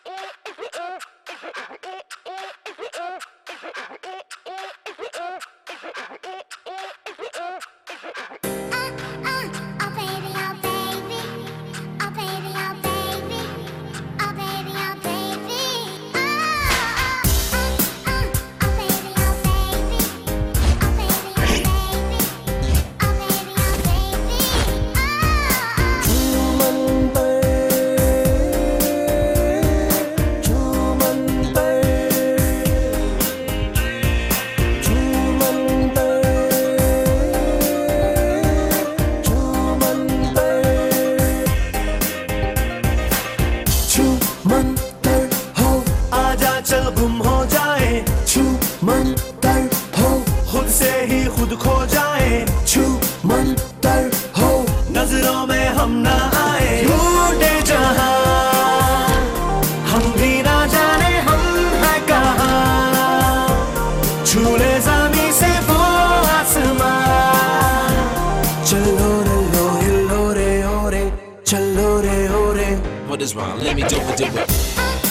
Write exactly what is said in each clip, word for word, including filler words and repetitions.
चल गुम हो जाए, छू मंतर हो, खुद से ही खुद खो जाए, छू मंतर हो, नजरों में हम ना आए, ढूंढे जहां हम भी ना जाने हम है कहां, छूले ज़मीं से वो आसमां, चलो रे लो हिलो रे ओ रे, चलो रे ओ रे. What is wrong? Let me do it, do it.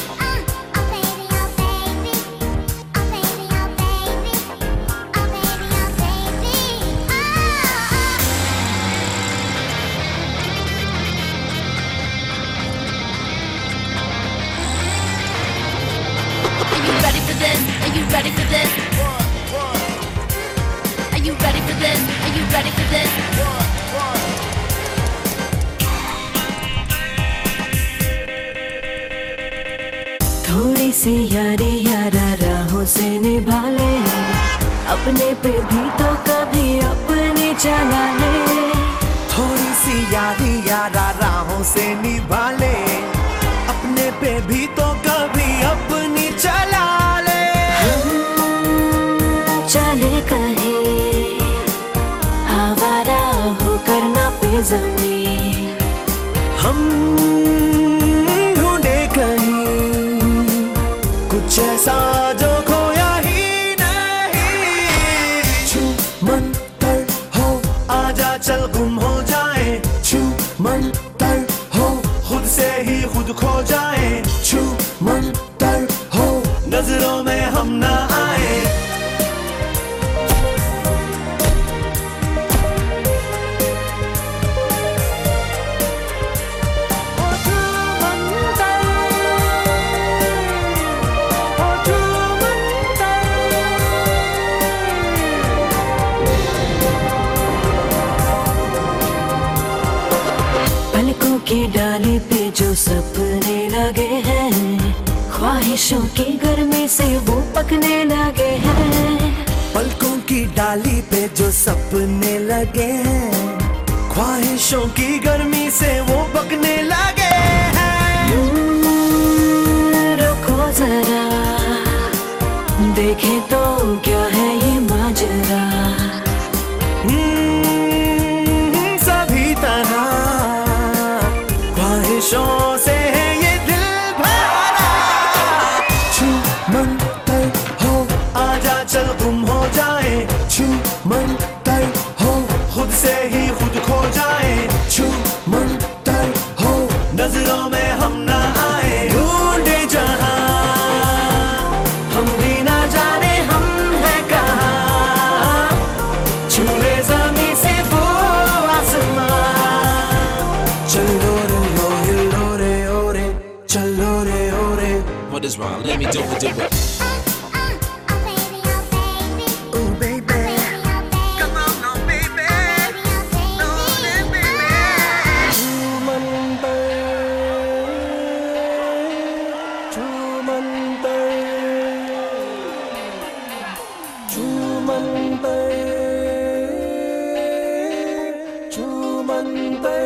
Are you ready for this? Are you ready for this? Are you ready for this? थोड़ी सी यारी यारा राहों से निभा ले, अपने पे भी तो कभी अपनी चला ले. थोड़ी सी यारी यारा राहों से निभा ले, अपने पे भी तो कभी अपनी चला ले. चले कहीं आवारा होकर ना पे ज़मीं, हम ढूंढे कहीं कुछ ऐसा जो खोया ही नहीं. छू मंतर हो, आजा चल गुम हो जाए, छू मंतर हो, खुद से ही खुद खो जाए, छू मंतर हो, नजरों में हम ना आए. पलकों की डाली पे जो सपने लगे हैं, ख्वाहिशों की गर्मी से वो पकने लगे हैं. पलकों की डाली पे जो सपने लगे हैं, ख्वाहिशों की गर्मी से वो पकने लगे हैं. रुको जरा देखें तो क्या है ये माजरा, सभी तरह ख्वाहिशों से है ये दिल भरा. छू मंतर हो, आजा चल गुम हो जाए, छू मंतर हो, खुद से ही खुद खो जाए, छू मंतर हो, नजरों में हम ना आए, ढूंढे जहां हम भी ना जाने हम है कहां, छूले ज़मीं से वो आसमां, चलो रे लो हिलो रे ओ रे, चलो रे ओ रे. What is wrong? Let me do it, do it. Oh baby, come on now baby, no baby. छू मंतर, छू मंतर, छू मंतर, छू मंतर.